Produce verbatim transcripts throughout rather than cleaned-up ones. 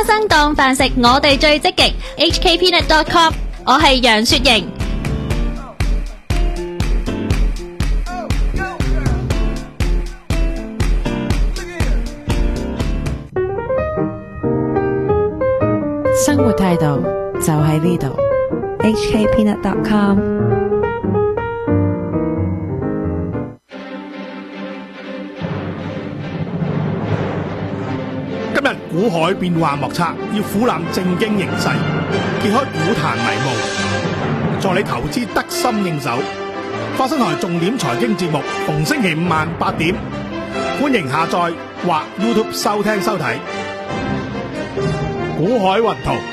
花生當飯食，我哋最積極。H K Peanut dot com， 我係楊雪瑩。 生活態度就喺呢度。 H K Peanut dot com。 今日股海變幻莫測，要俯瞰正經形勢，揭開股壇迷霧，助你投資得心應手。花生台重點財經節目，逢星期五晚八點，歡迎下載或 YouTube 收聽收睇。股海雲圖，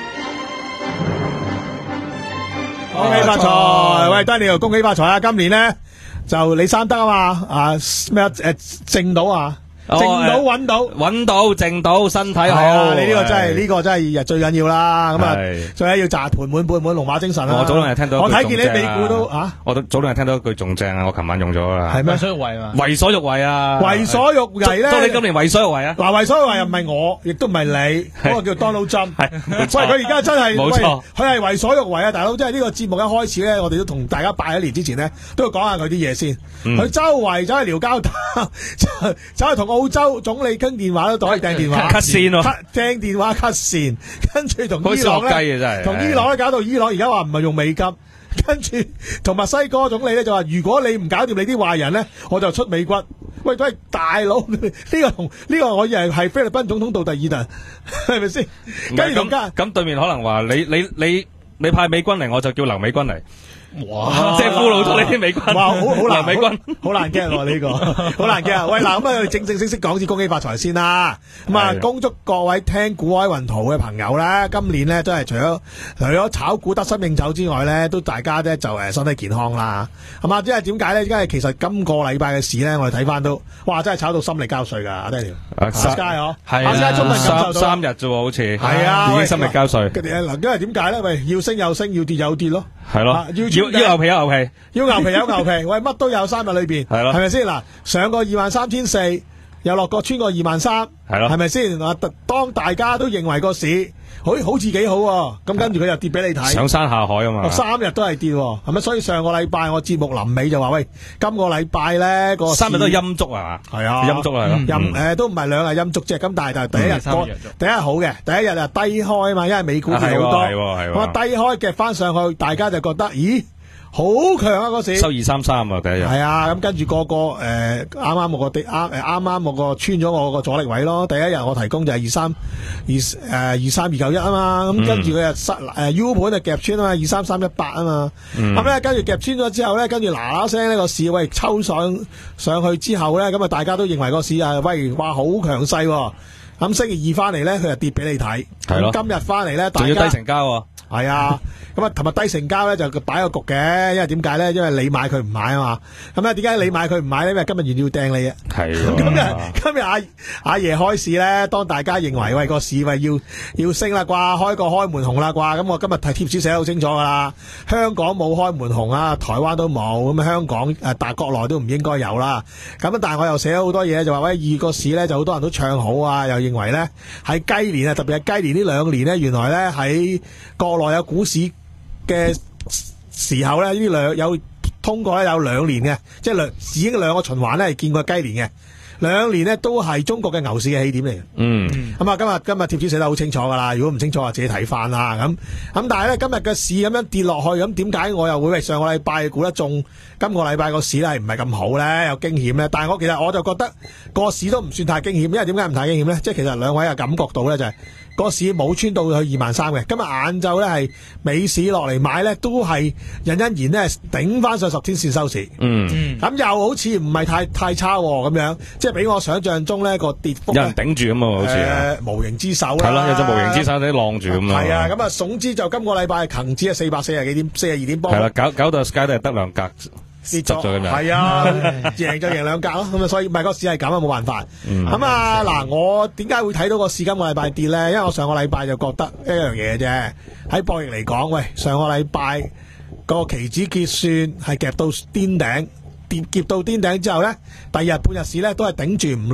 恭喜發財！喂 Daniel， 恭喜發財啊！今年咧就你生得啊嘛，啊咩啊誒正到啊！淨到揾到揾到淨到身體好， 啊、你呢個真係呢、呢個真係最緊要啦。咁啊，最緊要賺盤滿缽滿龍馬精神啦。 我早兩日聽到， 我睇見你美股都啊， 我都早兩日聽到一句仲正啊！我琴晚用咗啦。 係咩？ 為所欲為啊！ 為所欲為啊！ 為所欲為咧， 祝你今年為所欲為啊！ 嗱，為所欲為又唔係我，亦都唔係你，嗰個叫 Donald Trump。係，喂，佢而家真係冇錯， 佢係為所欲為啊！大佬，即係呢個節目一開始咧，我哋都同大家拜一年之前咧，都要講下佢啲嘢先。佢、嗯、周圍走去撩交打，走去同澳洲總理傾電話都袋掟電話 cut 線喎， 掟電話 cut 線，跟住同伊朗咧，同伊朗咧搞到伊朗而家話唔係用美金，跟住同墨西哥總理咧就話如果你唔搞掂你啲壞人咧，我就出美軍。喂，都係大佬，呢、這個同呢、這個我以為係菲律賓總統杜特爾特，係咪先？跟住同家咁對面可能話你你你你派美軍嚟，我就叫留美軍嚟。 哇！ 即係俘虜咗你啲美軍， 哇！好好難， 美軍好難驚喎呢個，好難驚啊！喂，嗱咁啊，我哋正正式式講次恭喜發財先啦。咁啊，恭祝各位聽股海雲圖嘅朋友咧，今年咧都係除咗除咗炒股得心應手之外咧，都大家咧就誒身體健康啦。係嘛？即係點解咧？因為其實今個禮拜嘅市咧，我哋睇翻都，哇！真係炒到心力交瘁㗎，阿 Daniel。阿 Sky 嗬，阿 Sky 中文感受到三三日啫喎，好似係啊， 已經心力交瘁。 嗱，因為點解咧？喂，要升有升，要跌有跌咯。 係咯，要要要牛皮有牛皮， 要牛皮有牛皮，喂，乜都有三日裏邊， 係咯， 係咪先？嗱，上個二萬三千四，又落過穿過二萬三， 係咯， 係咪先？嗱，當大家都認為個市好好似幾好，咁跟住佢又跌俾你睇， 上山下海啊嘛， 三日都係跌，係咪？所以上個禮拜我節目臨尾就話喂，今個禮拜咧個三日都係陰燭啊嘛， 係啊， 陰燭係咯， 陰誒都唔係兩日陰燭啫，咁但係就第一日第一日好嘅，第一日啊低開啊嘛，因為美股跌好多，咁啊低開夾翻上去，大家就覺得咦？好強啊！嗰時收二三三啊，第一日係啊，咁跟住個個誒啱啱我個地啱誒啱啱我個穿咗我個阻力位咯。第一日我提供就係二三二誒二三二九一啊嘛，咁跟住佢又失誒 U 盤就夾穿啊嘛，二三三一八啊嘛。咁咧跟住夾穿咗之後咧，跟住嗱嗱聲呢個市喂抽上上去之後咧，咁啊大家都認為個市啊喂哇好強勢喎。咁星期二翻嚟咧，佢就跌俾你睇。 係咯。 今日翻嚟咧， 仲要低成交喎。 係啊。咁啊，同埋低成交咧就擺個局嘅，因為點解咧？因為你買佢唔買啊嘛。咁咧點解你買佢唔買咧？因為今日原要掟你啊。 係。 今日今日阿阿爺開市咧，當大家認為喂個市喂要要升啦啩，開個開門紅啦啩，咁我今日睇貼士寫得好清楚噶啦。香港冇開門紅啊，台灣都冇，咁香港誒大國內都唔應該有啦。咁但係我又寫咗好多嘢，就話喂二個市咧就好多人都唱好啊，又認為咧喺雞年啊，特別係雞年呢兩年咧，原來咧喺國內有股市嘅時候咧，呢啲兩有通過咧有兩年嘅，即係兩已經兩個循環咧係見過雞年嘅，兩年咧都係中國嘅牛市嘅起點嚟嘅。嗯，咁啊今日今日貼紙寫得好清楚噶啦，如果唔清楚啊自己睇翻啦。咁咁但係咧今日嘅市咁樣跌落去，咁點解我又會為上個禮拜估得中，今個禮拜個市咧係唔係咁好咧，有驚險咧？但係我其實我就覺得個市都唔算太驚險，因為點解唔太驚險咧？即係其實兩位嘅感覺到咧就係、是。個市冇穿到去二萬三嘅，今日晏晝咧係美市落嚟買咧，都係隱隱然咧頂翻上十天線收市。嗯，咁又好似唔係太太差咁樣，即係比我想象中咧個跌幅有人頂住咁啊，好似誒無形之手啦。 係咯，有隻無形之手喺晾住咁啊。係啊，咁啊，總之就今個禮拜恒指係四百四十幾點，四十二點波。 係啦，搞搞到 Sky 都係得兩格。跌咗咁樣， 係啊，贏就贏兩格咯，咁啊，所以唔係個市係咁啊，冇辦法。咁、嗯、啊，嗱，我點解會睇到個市今個禮拜跌咧？因為我上個禮拜就覺得一樣嘢啫。喺博弈嚟講，喂，上個禮拜個期指結算係夾到癲頂，跌夾到癲頂之後咧，第二日半日市咧都係頂住唔落，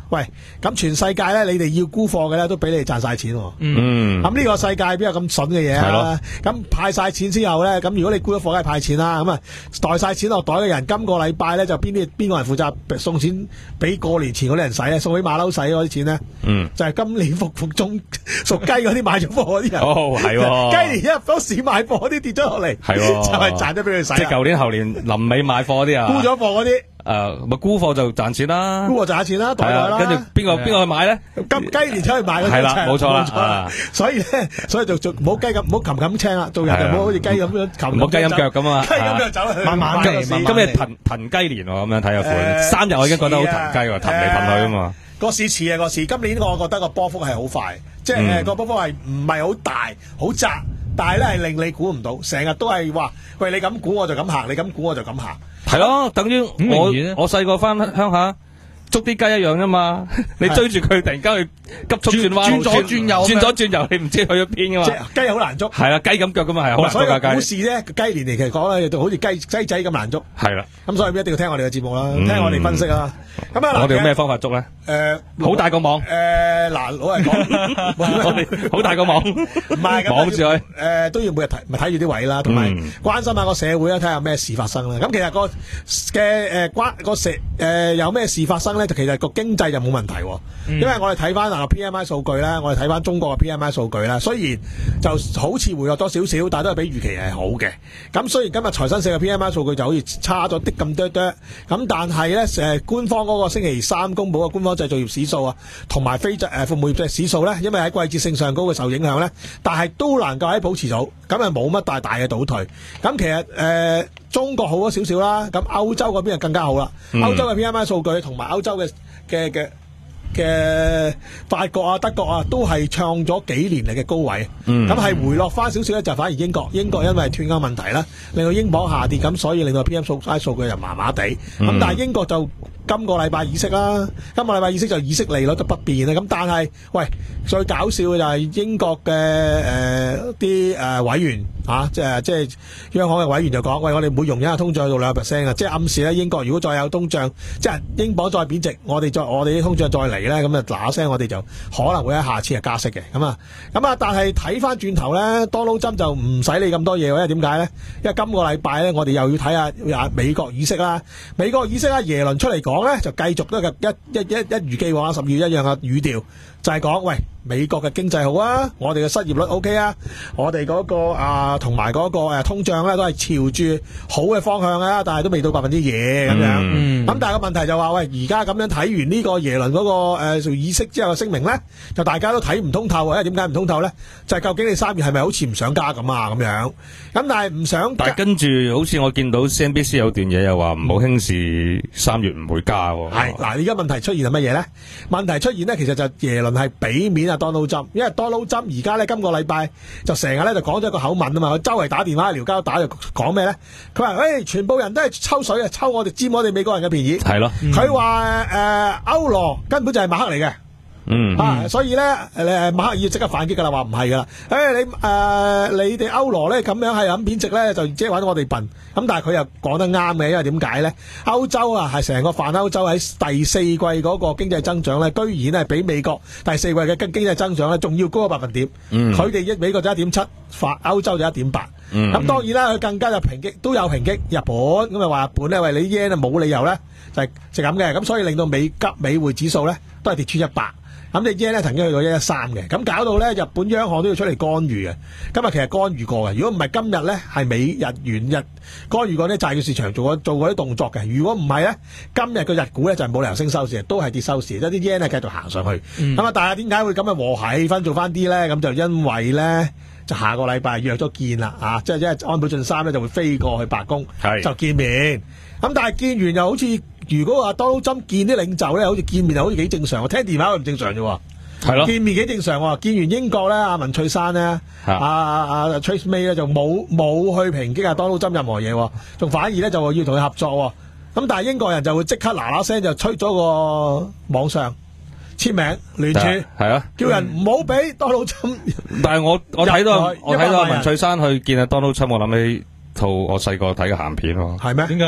喂，咁全世界咧，你哋要沽貨嘅咧，都俾你哋賺晒錢喎。 嗯， 咁呢個世界邊有咁筍嘅嘢啊？咁派晒錢之後咧，咁如果你沽咗貨，梗係派錢啦。咁啊，袋晒錢落袋嘅人，今個禮拜咧就邊啲邊個人負責送錢俾過年前嗰啲人使啊？送俾馬騮使嗰啲錢咧， 嗯， 就係今年復復中屬雞嗰啲買咗貨嗰啲人。 哦，係喎， 雞年一入咗市買貨嗰啲跌咗落嚟， 係喎， 就係賺咗俾佢使。 即係舊年後年臨尾買貨嗰啲啊， 沽咗貨嗰啲。 誒，咪沽貨就賺錢啦， 沽貨賺錢啦，袋袋啦。 跟住邊個邊個去買咧？ 金雞年出去買嗰啲， 係啦，冇錯啦。 所以咧，所以就做唔好雞咁，唔好擒擒青啦。做人就唔好好似雞咁樣擒， 唔好雞咁腳咁啊！ 雞咁腳走， 慢慢嚟。 今日騰騰雞年喎，咁樣睇下款，三日我已經覺得好騰雞喎，騰嚟騰去啊嘛。 個市似啊個市，今年我覺得個波幅係好快，即係誒個波幅係唔係好大好窄，但係咧係令你估唔到，成日都係話喂你咁估我就咁行，你咁估我就咁行。 係咯，等於我我細個翻鄉下捉啲雞一樣啫嘛，你追住佢突然間去急速轉彎， 轉左轉右， 轉左轉右，你唔知去咗邊噶嘛？ 即係雞好難捉， 係啦，雞咁腳噶嘛，係好難捉㗎。 所以股市咧雞年嚟其實講咧，就好似雞雞仔咁難捉。 係啦， 咁所以一定要聽我哋嘅節目啦，聽我哋分析啦。咁啊， 我哋用咩方法捉咧？ 誒， 好大個網。 誒，嗱，老實講， 我哋好大個網， 唔係網住佢。 誒，都要每日睇，咪睇住啲位啦，同埋關心下個社會啦，睇下有咩事發生啦。咁其實個嘅誒關個社誒有咩事發生咧，就其實個經濟就冇問題，因為我哋睇翻嗱 P M I 數據咧，我哋睇翻中國嘅 P M I 數據咧，雖然就好似回落多少少，但係都係比預期係好嘅。咁雖然今日財新社嘅 P M I 數據就好似差咗啲咁多多，咁但係咧誒官方嗰個星期三公佈嘅官方製造業指數啊，同埋非製誒服務業嘅指數咧，因為喺季節性上高嘅受影響咧，但係都能夠喺保持到，咁啊冇乜大大嘅倒退。咁其實誒、呃、中國好咗少少啦，咁歐洲嗰邊就更加好啦。嗯、歐洲嘅 P M I 數據同埋歐洲嘅嘅嘅嘅法國啊、德國啊，都係創咗幾年嚟嘅高位。咁係、嗯、回落翻少少咧，就反而英國，英國因為脫歐問題啦，令到英鎊下跌，咁所以令到 P M I 數據又麻麻地。咁、嗯、但係英國就今個禮拜議息啦，今個禮拜議息就議息利率都不變啦。咁但係，喂，最搞笑嘅就係英國嘅誒啲誒委員啊，即係即係央行嘅委員就講，喂，我哋每容忍下通脹去到兩個 percent 啊，即係暗示咧英國如果再有通脹，即係英鎊再貶值，我哋再我哋啲通脹再嚟咧，咁啊嗱嗱聲我哋就可能會喺下次係加息嘅。咁啊，咁啊，但係睇翻轉頭咧，Donald Trump就唔使理咁多嘢，因為點解咧？因為今個禮拜咧，我哋又要睇下美國議息啦，美國議息啦，耶倫出嚟講。講咧就繼續都係一一一一如既往十月一樣嘅語調，就係講喂美國嘅經濟好啊，我哋嘅失業率 O K 啊，我哋嗰個啊同埋嗰個誒通脹咧都係朝住好嘅方向啊，但係都未到百分之二咁樣。咁、嗯、但係個問題就話喂，而家咁樣睇完呢個耶倫嗰個誒議息之後嘅聲明咧，就大家都睇唔通透啊！因為點解唔通透咧？就係、是、究竟你三月係咪好似唔想加咁啊？咁樣咁但係唔想， 但係跟住好似我見到 C N B C 有段嘢又話唔好輕視三月唔會加喎。 係嗱，而家問題出現係乜嘢咧？問題出現咧，其實就耶倫係俾面啊 Donald Trump，因為 Donald Trump 而家咧今個禮拜就成日咧就講咗一個口吻啊嘛，佢周圍打電話、撩交打就講咩咧？佢話誒，全部人都係抽水啊，抽我哋佔我哋美國人嘅便宜。係咯，佢話誒歐羅根本就係馬克嚟嘅。嗯啊，所以咧，誒，馬克爾即刻反擊噶啦，話唔係噶啦，誒，你誒，你哋歐羅咧咁樣係咁貶值咧，就即係玩我哋笨。咁但係佢又講得啱嘅，因為點解咧？歐洲啊，係成個泛歐洲喺第四季嗰個經濟增長咧，居然係比美國第四季嘅經經濟增長咧，仲要高個百分點。嗯，佢哋一美國就一點七，泛歐洲就一點八。嗯，咁當然啦，佢更加有抨擊，都有抨擊日本，咁啊話日本咧，喂，你 yen 啊冇理由咧，就係就咁嘅，咁所以令到美急美匯指數咧都係跌穿一百。咁你 yen 咧曾經去到一一三嘅，咁搞到咧日本央行都要出嚟干預嘅。今日其實干預過嘅，如果唔係今日咧係美日元日干預過啲債券市場做過做過啲動作嘅。如果唔係咧，今日個日股咧就係冇理由升收市，都係跌收市，即係啲 yen 係繼續行上去。咁啊、嗯，但係點解會咁嘅和諧氣氛做翻啲咧？咁就因為咧就下個禮拜約咗見啦，啊，即係即係安倍晉三咧就會飛過去白宮，是就見面。咁但係見完又好似。如果話 Donald Trump見啲領袖咧，好似見面又好似幾正常，我聽電話又唔正常啫喎。係咯，見面幾正常喎。見完英國咧，阿文翠珊咧，阿阿阿 Theresa May 咧就冇冇去抨擊阿 Donald Trump 任何嘢，仲反而咧就話要同佢合作。咁但係英國人就會即刻嗱嗱聲就吹咗個網上簽名聯署，係啊，叫人唔好俾 Donald Trump。 但係我我睇到我睇到阿文翠珊去見阿 Donald Trump，我諗起套我細個睇嘅鹹片喎。 係咩？點解？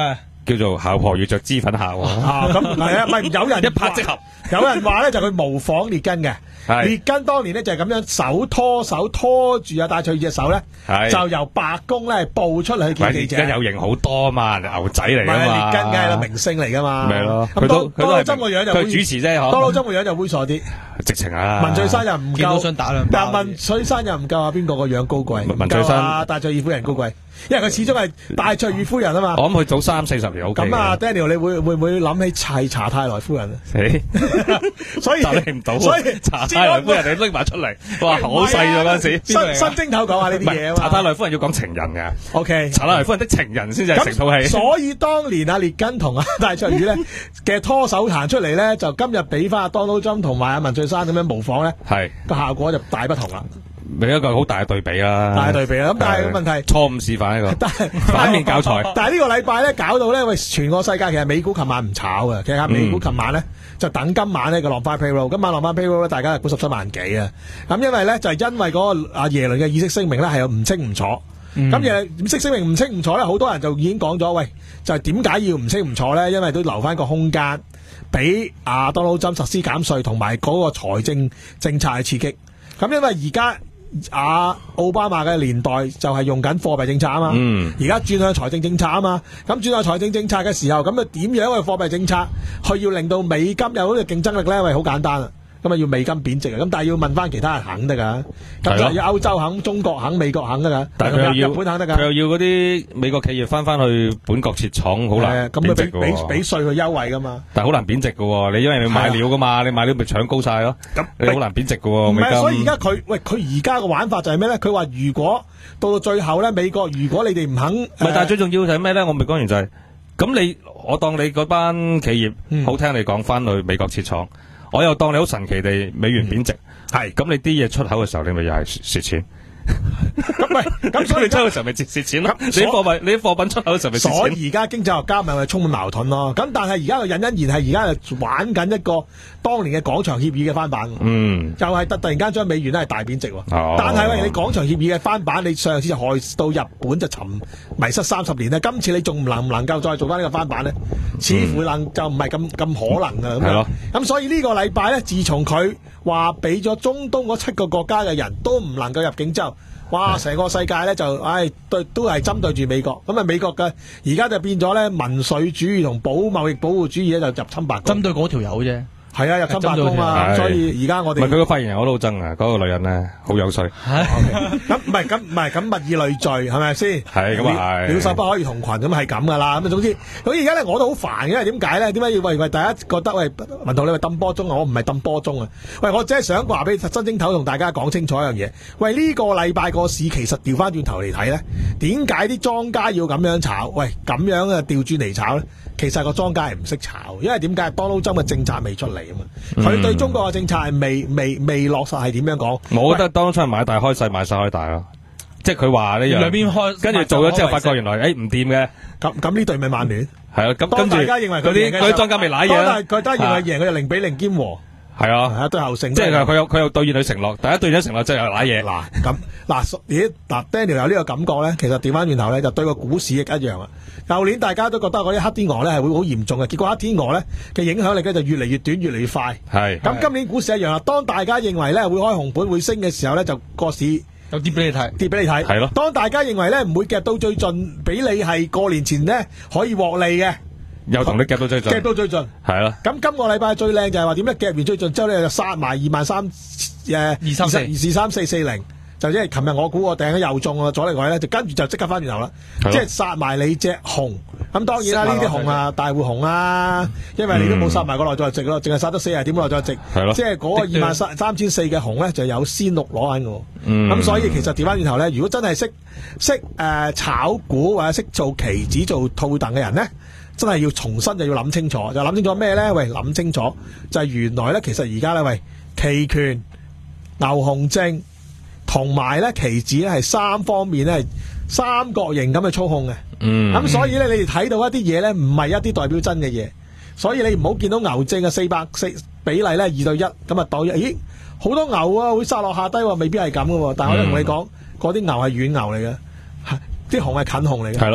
叫做姣婆遇着脂粉客喎。 啊，咁係啊，唔係有人一拍即合， 有人話咧就佢模仿列根嘅。列根當年咧就係咁樣手拖手拖住啊戴卓爾隻手咧，就由白宮咧步出嚟去見記者。列根有型好多嘛，牛仔嚟噶嘛。 列根梗係啦，明星嚟噶嘛。 咪咯， 咁當當勞針個樣就佢主持啫，嗬。 當勞針個樣就猥瑣啲， 直情啊。 文翠珊又唔夠， 想打兩巴。 但文翠珊又唔夠啊，邊個個樣高貴？ 文翠珊戴卓爾夫人高貴。因為佢始終係戴卓爾夫人啊嘛， 我諗佢早三四十年 OK。 咁啊 ，Daniel，你會會唔會諗起係查泰萊夫人啊？所以答你唔到，所以查泰萊夫人你拎埋出嚟，哇，好細咗嗰陣時。 新新正頭講下呢啲嘢啊嘛。 查泰萊夫人要講情人嘅 ，OK。 查泰萊夫人的情人先至係成套戲。 所以當年阿列根同阿戴卓爾咧嘅拖手行出嚟咧，就今日俾翻阿 Donald Trump 同埋阿文翠珊咁樣模仿咧，係個效果就大不同啦。 另一個好大嘅對比啦， 大對比啦。咁但係問題錯誤示範呢個，反面教材。 但係呢個禮拜咧搞到咧，喂，全個世界其實美股琴晚唔炒嘅，其實美股琴晚咧就等今晚呢個浪翻 payroll，今晚浪翻 payroll 咧，大家係估十七萬幾啊。咁因為咧就係因為嗰個阿耶倫嘅議息聲明咧係有唔清唔楚，咁耶倫議息聲明唔清唔楚咧，好多人就已經講咗，喂，就係點解要唔清唔楚咧？因為都留翻個空間俾阿 Donald Trump實施減稅同埋嗰個財政政策嘅刺激。咁因為而家阿奧巴馬嘅年代就係用緊貨幣政策啊嘛，而家轉向財政政策啊嘛，咁轉向財政政策嘅時候，咁啊點樣嘅貨幣政策去要令到美金有嗰個競爭力咧？喂，好簡單啊！咁啊要美金貶值啊，咁但係要問翻其他人肯得噶，咁就要歐洲肯、中國肯、美國肯得噶， 但係佢又要日本肯得噶， 佢又要嗰啲美國企業翻翻去本國設廠，好難咁佢俾俾俾稅佢優惠噶嘛， 但係好難貶值噶，你因為你買料噶嘛，你買料咪搶高晒咯，咁你好難貶值噶。唔係， 所以而家佢喂佢而家個玩法就係咩咧？佢話如果到到最後咧，美國如果你哋唔肯，唔係， 但係最重要就係咩咧？我未講完就係，咁你我當你嗰班企業好聽你講翻去美國設廠。我又當你好神奇地美元貶值，係咁、嗯、你啲嘢出口嘅時候，你咪又係蝕錢。咁咪咁所以你出嘅時候咪蝕蝕錢咯。你貨品你啲貨品出口嘅時候咪蝕錢。所以而家經濟學家咪係充滿矛盾咯。咁但係而家個隱隱然係而家係玩緊一個當年嘅廣場協議嘅翻版。嗯，就係突突然間將美元咧係大貶值。哦，但係喂，你廣場協議嘅翻版，你上次就害到日本就沉迷失三十年咧。今次你仲能唔能夠再做翻呢個翻版咧？似乎能、嗯、就唔係咁咁可能啊。係咯。咁所以呢個禮拜咧，自從佢話俾咗中東嗰七個國家嘅人都唔能夠入境之後，哇！成個世界咧就，唉，對，都係針對住美國。咁啊，美國嘅而家就變咗咧民粹主義同保貿易保護主義咧就入侵白宮。針對嗰條友啫。係啊，入侵白宮啊，所以而家我哋唔係佢個發言人我都好憎啊，嗰、那個女人咧好有趣。咁唔係咁唔係咁物以類聚係咪先？係咁啊係。鳥獸不可以同群咁係咁噶啦。咁啊總之，咁而家咧我都好煩嘅，因為點解咧？點解要喂喂大家覺得喂文圖你話抌波鐘啊？我唔係抌波鐘啊！喂，我只係想話俾新正頭同大家講清楚一樣嘢。喂，呢、這個禮拜個市其實調翻轉頭嚟睇咧，點解啲莊家要咁樣炒？喂，咁樣啊調轉嚟炒咧？其實個莊家係唔識炒，因為點解？Donald Trump嘅政策未出嚟啊嘛，佢、嗯、對中國嘅政策係未未未落實係點樣講？我覺得 Donald Trump買大開細，買細開大咯，即係佢話呢樣兩邊開，跟住做咗之後發覺原來誒唔掂嘅，咁咁呢隊咪曼聯係啊，咁跟住大家認為佢啲嗰啲莊家未瀨嘢啦，佢當然認為贏佢就零比零兼和。係啊，係啊，對後勝，即係佢有佢有兌現佢承諾，第一兌現承諾即係有瀨嘢。嗱咁嗱，咦嗱 Daniel 有呢個感覺咧，其實調翻轉頭咧就對個股市亦一樣啊。舊年大家都覺得嗰啲黑天鵝咧係會好嚴重嘅，結果黑天鵝咧嘅影響力咧就越嚟越短，越嚟越快。係咁今年股市一樣啦。當大家認為咧會開紅盤會升嘅時候咧，就個市有跌俾你睇，跌俾你睇。係咯。當大家認為咧唔會夾到最盡，俾你係過年前咧可以獲利嘅。又同你夾到最盡，夾到最盡，係啦。咁今個禮拜最靚就係話點咧？夾完最盡之後咧就殺埋二萬三誒二三四二四三四四零，就即係琴日我估我訂咗又中啊，左嚟位咧就跟住就即刻翻轉頭啦，即係殺埋你隻紅。咁當然啦，呢啲紅啊大戶紅啊，因為你都冇殺埋個內在值咯，淨係殺咗四十點內在值，係咯。即係嗰個二萬三三千四嘅紅咧就有先六攞緊嘅。咁、嗯、所以其實調翻轉頭咧，如果真係識識誒炒股或者識做期指做套戥嘅人咧，真係要重新就要諗清楚，就諗清楚咩咧？喂，諗清楚就係原來咧，其實而家咧，喂，期權、牛熊證同埋咧期指咧係三方面咧係三角形咁去操控嘅。嗯，咁所以咧，你哋睇到一啲嘢咧，唔係一啲代表真嘅嘢。所以你唔好見到牛證嘅四百四比例咧二對一咁啊，當咦好多牛啊會殺落下低，未必係咁噶。但係我都同你講，嗰、嗯、啲牛係軟牛嚟嘅，啲熊係近熊嚟嘅。係咯。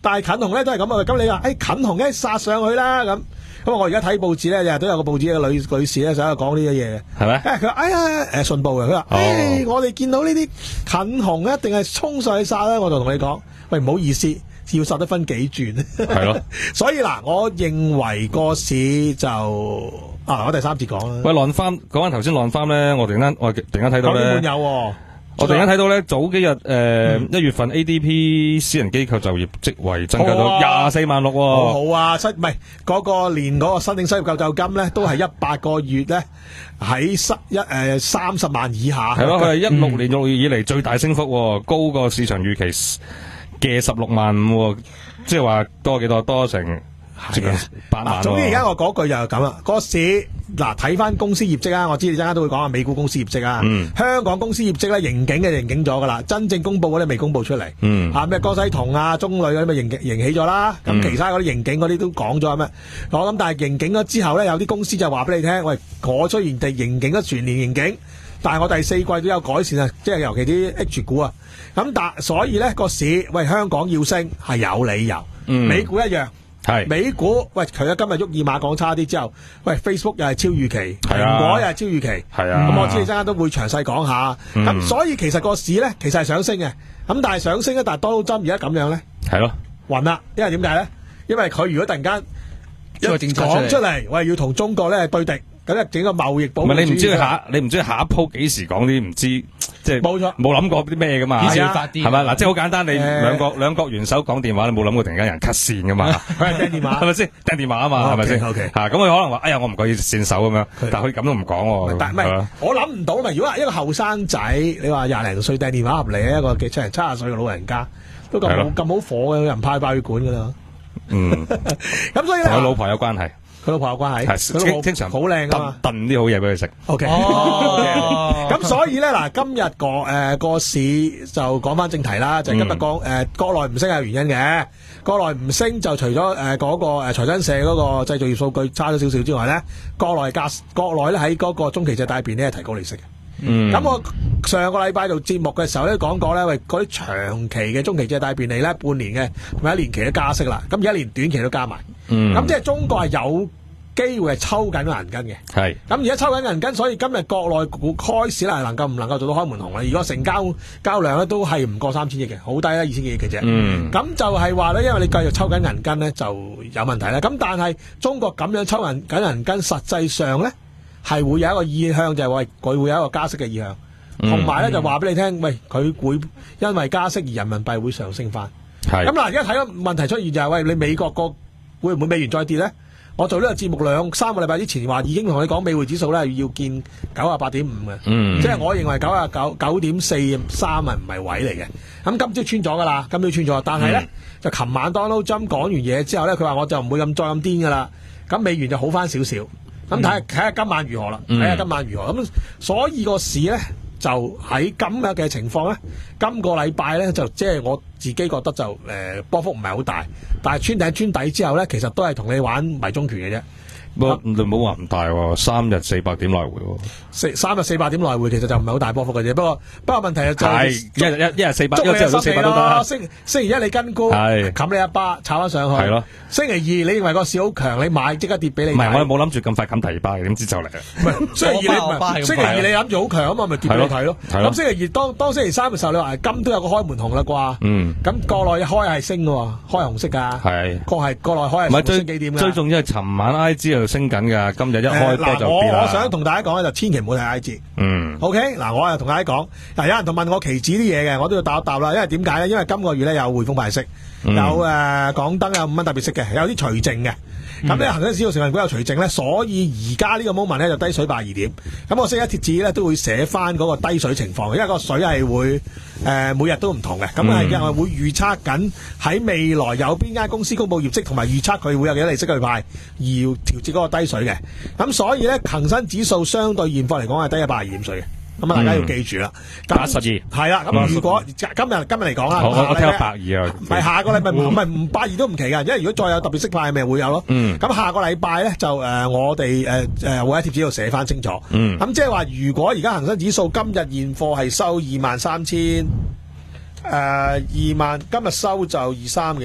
但係近紅咧都係咁啊。咁你話誒、哎、近紅咧殺上去啦咁。咁我而家睇報紙咧，日日都有個報紙嘅女女士咧，就喺度講呢啲嘢嘅， 係咪？ 誒，佢話：哎呀，誒信報嘅，佢話：誒，我哋見到呢啲近紅一定係衝上去殺啦。我就同你講，喂，唔好意思，要殺得分幾轉。 係咯。 所以嗱，我認為個市就啊，我第三節講啦。 喂，浪翻講翻頭先浪翻咧，我突然間我突然間睇到咧。 有喎。 我突然間睇到咧，早幾日誒一月份 A D P 私人機構就業職位增加到廿四萬六， 好好啊！失唔係嗰個連嗰個申請失業救濟金咧，都係一百個月咧喺十一誒三十萬以下。 係咯，佢係一六年六月以嚟最大升幅，高過市場預期嘅十六萬五，即係話多幾多？多成接近八萬。 總之而家我嗰句就係咁啦，個市。嗱，睇翻公司業績啊！我知你陣間都會講下美股公司業績啊。嗯、香港公司業績咧，盈警嘅盈警咗噶啦，真正公佈嗰啲未公佈出嚟。嗯、啊咩江西銅啊、中旅嗰啲咪盈盈起咗啦。咁、嗯、其他嗰啲盈警嗰啲都講咗咩？我諗但係盈警咗之後咧，有啲公司就話俾你聽，喂，我雖然地盈警咗全年盈警，但係我第四季都有改善啊，即係尤其啲 H 股啊。咁但所以咧個市，喂，香港要升係有理由，嗯、美股一樣。係美股，喂，佢今日喐二碼講差啲之後，喂 Facebook 又係超預期，蘋、啊、果又係超預期，係啊，咁我知你陣間都會詳細講下，咁、嗯、所以其實個市咧其實係上升嘅，咁但係上升咧，但係多針而家咁樣咧，係咯，暈啦，因為點解咧？因為佢如果突然間一講出嚟，喂，要同中國咧對敵，咁咧整個貿易保護主義，唔係你唔知佢下，你唔知下一鋪幾時講啲唔知。即係冇錯，冇諗過啲咩噶嘛，係啊，係咪嗱？即係好簡單，你兩國兩國元首講電話，你冇諗過突然間有人 cut 線噶嘛？佢係掟電話，係咪先掟電話啊嘛？係咪先？ OK， 吓咁佢可能話，哎呀，我唔覺意線手咁樣，但係佢咁都唔講。但係唔係，我諗唔到嘛。如果一個後生仔，你話廿零歲掟電話入嚟，一個幾七零七十歲嘅老人家，都咁好咁好火嘅，有人派爆血管噶啦。嗯，咁所以咧，同佢老婆有關係。佢老婆有關係，係經常好靚啊嘛，燉啲好嘢俾佢食。O K，咁所以咧嗱，今日個誒個市就講翻正題啦，就係、今日講誒國內唔升係原因嘅，國內唔升就除咗誒嗰個誒財新社嗰個製造業數據差咗少少之外咧，國內價國內咧喺嗰個中期借貸邊咧係提高利息嘅。嗯，咁我上個禮拜做節目嘅時候咧講過咧，喂嗰啲長期嘅中期借貸便利咧，半年嘅同埋一年期都加息啦，咁而家連短期都加埋。嗯，咁即係中國係有機會係抽緊銀根嘅。係，咁而家抽緊銀根，所以今日國內股開市啦，能夠唔能夠做到開門紅咧？如果成交交量咧都係唔過三千億嘅，好低啦，二千幾億嘅啫。嗯，咁就係話咧，因為你繼續抽緊銀根咧，就有問題啦。咁但係中國咁樣抽銀緊銀根，實際上咧係會有一個意向，就係話佢會有一個加息嘅意向，同埋咧就話俾你聽，喂，佢會因為加息而人民幣會上升翻。係，咁嗱，而家睇到問題出現就係、是，喂，你美國個會唔會美元再跌咧？我做呢個節目兩三個禮拜之前話已經同你講美匯指數咧要見九啊八點五嘅，嗯、即係我認為九啊九九點四三啊唔係位嚟嘅。咁今朝穿咗噶啦，今朝穿咗，但係咧、嗯、就琴晚 Donald Trump 講完嘢之後咧，佢話我就唔會咁再咁癲噶啦，咁美元就好翻少少。咁睇下睇下今晚如何啦，睇下今晚如何。咁所以個市咧就喺今日嘅情況咧，今個禮拜咧就即係我自己覺得就誒、呃、波幅唔係好大，但係穿頂穿底之後咧，其實都係同你玩迷蹤拳嘅啫。 唔你唔好話唔大喎，三日四百點來回喎。 四三日四百點來回其實就唔係好大波幅嘅啫。不過不過問題就係一日一一日四百， 捉你四百都得。 星星期一你跟高，冚你一巴，炒翻上去。係咯。星期二你認為個市好強，你買即刻跌俾你。唔係，我冇諗住咁快冚第二巴嘅，點知就嚟啊？唔係星期二你唔係星期二你諗住好強啊嘛，咪跌俾你睇咯。咁星期二當當星期三嘅時候，你話金都有個開門紅啦啩？嗯。咁國內開係升嘅喎，開紅色㗎。係。國係國內開係升幾點㗎？最重要係尋晚 I G 又升緊㗎。今日一開波就跌啦。我我想同大家講咧，就千祈唔好睇 I G。嗯。OK，嗱，我又同大家講，嗱，有人同問我期指啲嘢嘅，我都要答一答啦。因為點解咧？因為今個月咧有匯豐派息，嗯、有誒、呃、港燈有五蚊特別息嘅，有啲除淨嘅。咁咧恒生指數成分股有除淨咧，所以而家呢個 moment 咧就低水八二點。咁我星期一貼紙咧都會寫翻嗰個低水情況，因為個水係會誒、呃、每日都唔同嘅。咁係因為會預測緊喺未來有邊間公司公布業績，同埋預測佢會有幾多利息去派，而要調節嗰個低水嘅。咁所以咧恒生指數相對現貨嚟講係低一百二點水嘅。咁啊，大家要記住啦，八十二係啦。咁如果今日今日嚟講啦，我我聽百二啊，唔係下個禮拜唔係唔百二都唔奇噶，因為如果再有特別息派，咪會有咯。嗯，咁下個禮拜咧就誒、呃，我哋誒誒會喺貼紙度寫翻清楚。嗯，咁即係話，如果而家恒生指數今日現貨係收二萬三千誒二萬，今日收就二三幾多？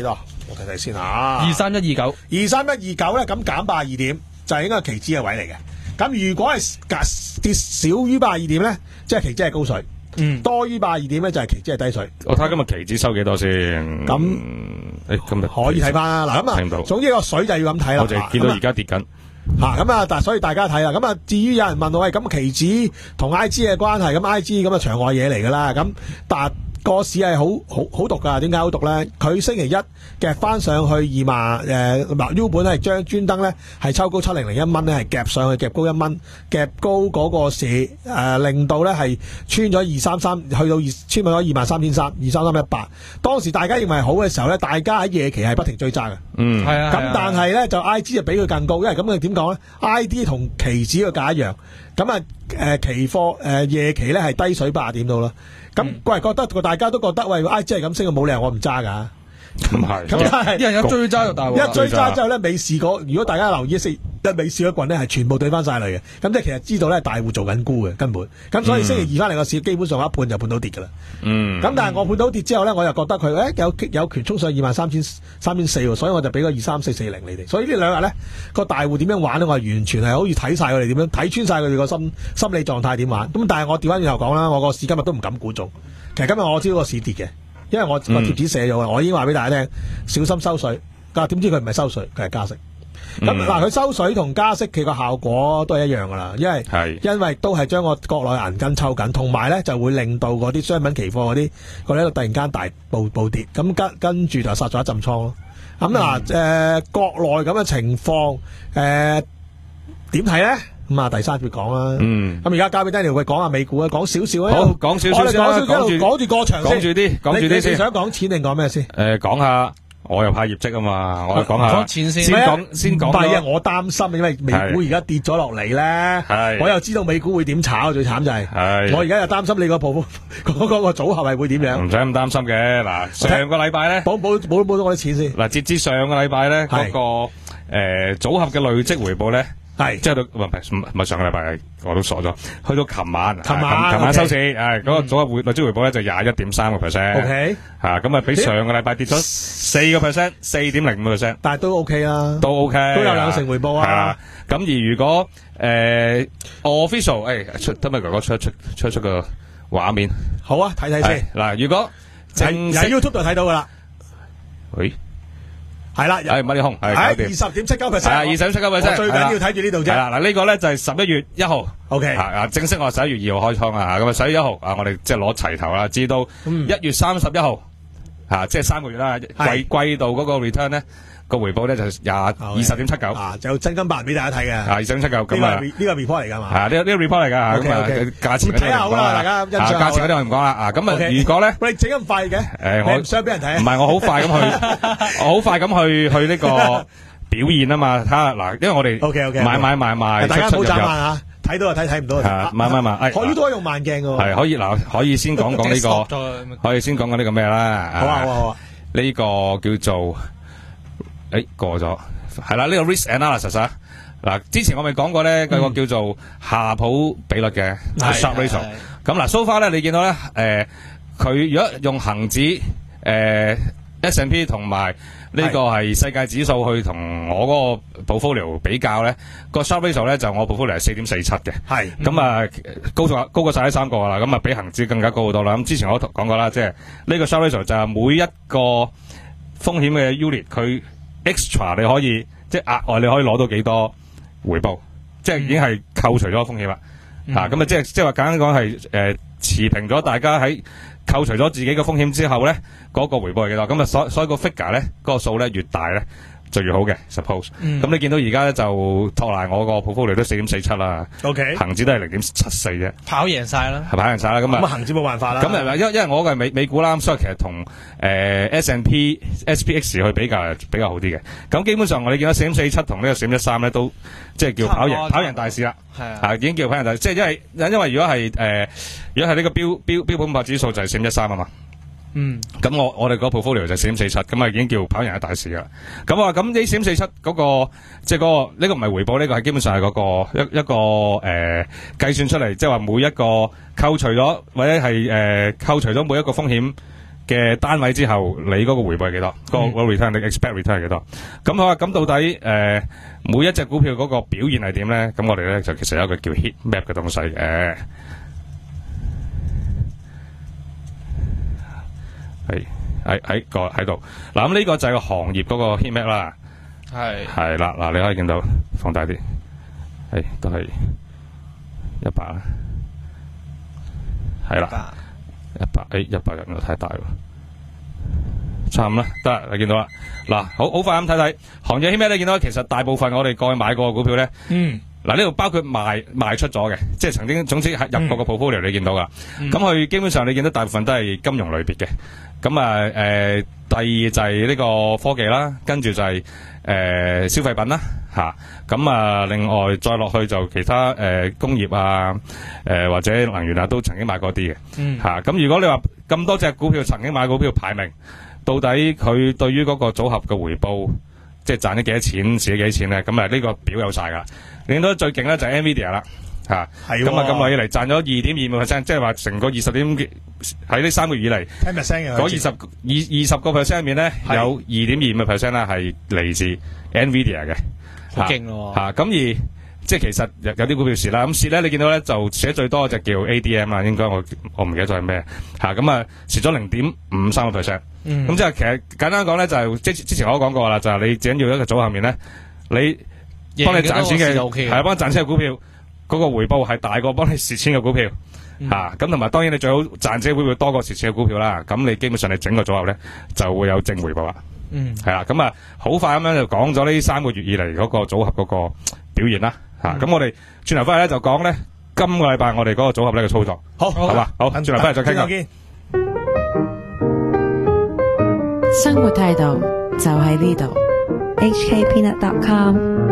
我睇睇先啊， 二三一二九， 二三一二九咧，咁減八十二點就係應該係期指嘅位嚟嘅。咁如果係跌少於八十二點咧，即係期指係高水。嗯，多於八十二點咧就係期指係低水。 我睇下今日期指收幾多先。咁誒，今日可以睇翻啦。嗱咁啊， 聽到總之個水就要咁睇啦。 我就見到而家跌緊。 吓咁啊，但所以大家睇啦。咁啊，至於有人問我喂，咁期指同 I G 嘅關係，咁 I G 咁啊場外嘢嚟噶啦。咁但個市係好好好毒噶，點解好毒咧？佢星期一夾翻上去二萬誒，嗱 U 本係將專登咧係抽高七零零一蚊咧，係夾上去夾高一蚊，夾高嗰個市誒、呃，令到咧係穿咗二三三，去到二穿咗二萬三千三，二三三一八。當時大家認為好嘅時候咧，大家喺夜期係不停追揸嘅。 嗯， 係啊。 咁但係咧就 I G 就比佢更高，因為咁佢點講咧 ？I D 同期指嘅價一樣，咁啊誒期貨誒、呃、夜期咧係低水八十點到啦。咁喂，覺得個大家都覺得喂 I G 係咁升，冇理由我唔揸噶。 咁係， 咁但係一人一追揸就大鑊。 一追揸之後咧，未試過。如果大家留意一一未試嗰棍咧，係全部對翻晒嚟嘅。咁即係其實知道咧，大戶做緊沽嘅根本。咁所以星期二翻嚟個市，基本上一判就判到跌噶啦。嗯。咁但係我判到跌之後咧，我又覺得佢誒、欸、有有權衝上二萬三千三千四喎，所以我就俾個二三四四零你哋。所以呢兩日咧個大戶點樣玩咧，我係完全係好似睇晒佢哋點樣睇穿晒佢哋個心心理狀態點玩。咁但係我調翻轉頭講啦，我個市今日都唔敢估中。其實今日我知道個市跌嘅。因為我個貼紙寫咗嘅，我已經話俾大家聽，小心收水。但係點知佢唔係收水，佢係加息。咁嗱、嗯，佢收水同加息，佢個效果都係一樣噶啦。因為因為都係將個國內銀根抽緊，同埋咧就會令到嗰啲商品期貨嗰啲嗰啲突然間大暴暴跌，咁跟跟住就殺咗一陣倉咯。咁嗱誒，國內咁嘅情況誒點睇咧？咁啊，第三節講啦。嗯。咁而家交俾 Daniel 佢講下美股啊，講少少啊。 好，講少少先啦。 講住講住過場先。 講住啲，講住啲先。 你想講錢定講咩先？ 誒，講下我又派業績啊嘛，我講下。 講錢先。 先講先講。 唔係啊，我擔心，因為美股而家跌咗落嚟咧。係。我又知道美股會點炒，最慘就係。係。我而家又擔心你個鋪嗰嗰個組合係會點樣？唔使咁擔心嘅。嗱，上個禮拜咧， 補補補補咗我啲錢先。 嗱，截至上個禮拜咧，嗰個誒組合嘅累積回報咧。係，即係到唔係唔係上個禮拜，我都傻咗。去到琴晚，琴晚琴晚收市，誒，嗰個組合回累積回報咧就廿一點三個 percent。O K，吓咁啊，比上個禮拜跌咗四個 percent，四點零五個 percent。但係都 O K 啦，都 O K，都有兩成回報啊。係啊，咁而如果誒 official，誒出得咪哥哥出出出出個畫面，好啊，睇睇先。嗱，如果喺喺 YouTube 度睇到噶啦，喂。係啦，係乜嘢空？係二十點七九 percent，係啊，二十點七九 percent。最緊要睇住呢度啫。係啦，嗱呢個咧就係十一月一號。O K，啊正式我十一月二號開倉啊，咁啊十一月一號啊，我哋即係攞齊頭啦，至到一月三十一號，啊即係三個月啦，季季度嗰個 return 咧個回報咧就廿二十點七九。啊，就真金白銀俾大家睇嘅。啊，二十點七九咁啊，呢個 report 嚟噶嘛？係啊，呢呢個 report 嚟噶。咁啊，價錢睇下好啦，大家欣賞。價錢嗰啲我唔講啦。啊，咁啊，如果咧，喂，整咁快嘅？誒，我唔想俾人睇。唔係，我好快咁去，我好快咁去去呢個表現啊嘛。睇下嗱，因為我哋 OK OK 買買買買，大家唔好眨眼啊！睇到就睇，睇唔到就睇。買買買，可以都可以用慢鏡噶。係可以嗱，可以先講講呢個，可以先講講呢個咩啦？好啊好啊好啊！呢個叫做。誒，過咗係啦，呢個 risk analysis 啊，嗱，之前我咪講過咧，嗰個叫做夏普比率嘅 Sharpe ratio。咁嗱 ，so far 咧，你見到咧，誒，佢如果用恒指誒 S and P 同埋呢個係世界指數去同我嗰個 portfolio 比較咧，個 Sharpe ratio 咧就我 portfolio 係四點四七嘅。係咁啊，高咗高過晒呢三個啦，咁啊比恒指更加高好多啦。咁之前我講過啦，即係呢個 Sharpe ratio 就係每一個風險嘅 unit 佢。extra 你可以即係額外你可以攞到幾多回報，即係已經係扣除咗風險啦。吓咁啊，即係即係話簡單講係誒持平咗，大家喺扣除咗自己嘅風險之後咧，嗰、那個回報係幾多？咁啊，所所以個 figure 咧，嗰、那個數咧越大咧就越好嘅。suppose 咁、嗯、你見到而家咧就托賴我個 portfolio 都四點四七啦。OK， 恒指都係零點七四啫，跑贏晒啦，係跑贏晒啦。咁啊，咁恒指冇辦法啦。咁啊，因因為我嘅美美股啦，所以其實同誒、呃、S and P S P X 去比較比較好啲嘅。咁基本上我哋見到四點四七同呢個四點一三咧，都即係叫跑贏跑贏大市啦。係啊，已經叫跑贏大市。即係因為因為如果係誒、呃、如果係呢個標標標普五百指數就係四點一三啊嘛。嗯，咁我我哋嗰 portfolio 就四點四七，咁啊已經叫跑贏一大市啦。咁啊，咁呢四點四七嗰個即係嗰個呢、這個唔係回報，呢、這個係基本上係嗰、那個一一個誒計、呃、算出嚟，即係話每一個扣除咗或者係誒、呃、扣除咗每一個風險嘅單位之後，你嗰個回報係幾多？個、嗯、個 return 你 expect return 係幾多？咁好啊，咁到底誒、呃、每一隻股票嗰個表現係點咧？咁我哋咧就其實有一個叫 heat map 嘅東西嘅，係喺喺個喺度。嗱，咁呢個就係個行業嗰個 heat map 啦。係係啦，嗱，你可以見到放大啲，係都係一百啦，係啦。一百誒，一百人又太大喎，差唔多啦，得啦，你見到啦。嗱，好好快咁睇睇行業 heat map，你見到其實大部分我哋過去買過嘅股票咧，嗯，嗱呢度包括賣賣出咗嘅，即係曾經總之係入過個 portfolio，你見到噶。咁佢、嗯、基本上你見到大部分都係金融類別嘅。咁啊誒，第二就係呢個科技啦，跟住就係、是、誒、呃、消費品啦。吓，咁啊，另外再落去就其他誒、呃、工業啊，誒、呃、或者能源啊，都曾經買過啲嘅。嗯，吓、啊，咁如果你話咁多隻股票曾經買股票排名，到底佢對於嗰個組合嘅回報，即係賺咗幾多錢，蝕咗幾多錢咧？咁啊呢個表有晒噶。你見到最勁咧就係 Nvidia 啦，吓、啊，咁啊咁耐以嚟賺咗二點二五 percent， 即係話成個二十點喺呢三個月以嚟，嗰二十二二十個 percent 入面咧，有二點二五 percent 啦係嚟自 Nvidia 嘅。好勁咯！吓咁、啊、而即係其實有有啲股票蝕啦，咁蝕咧你見到咧就寫最多隻叫 A D M 啦，應該我我唔記得咗係咩吓，咁啊蝕咗零點五三個 percent，咁即係其實簡單講咧就係即之前我都講過啦，就係、是、你只要一個組合入面咧，你幫你賺錢嘅係啊，幫你賺錢嘅股票嗰、那個回報係大過幫你蝕錢嘅股票吓，咁同埋當然你最好賺錢嘅股票多過蝕錢嘅股票啦，咁你基本上你整個組合咧就會有正回報啦。嗯，係啦，咁啊，好快咁樣就講咗呢三個月以嚟嗰個組合嗰個表現啦，吓、嗯，咁、啊、我哋轉頭翻嚟咧就講咧今個禮拜我哋嗰個組合呢個操作，好，好嘛，好，轉頭翻嚟再傾過。 生活態度就喺呢度 ，H K Peanut dot com。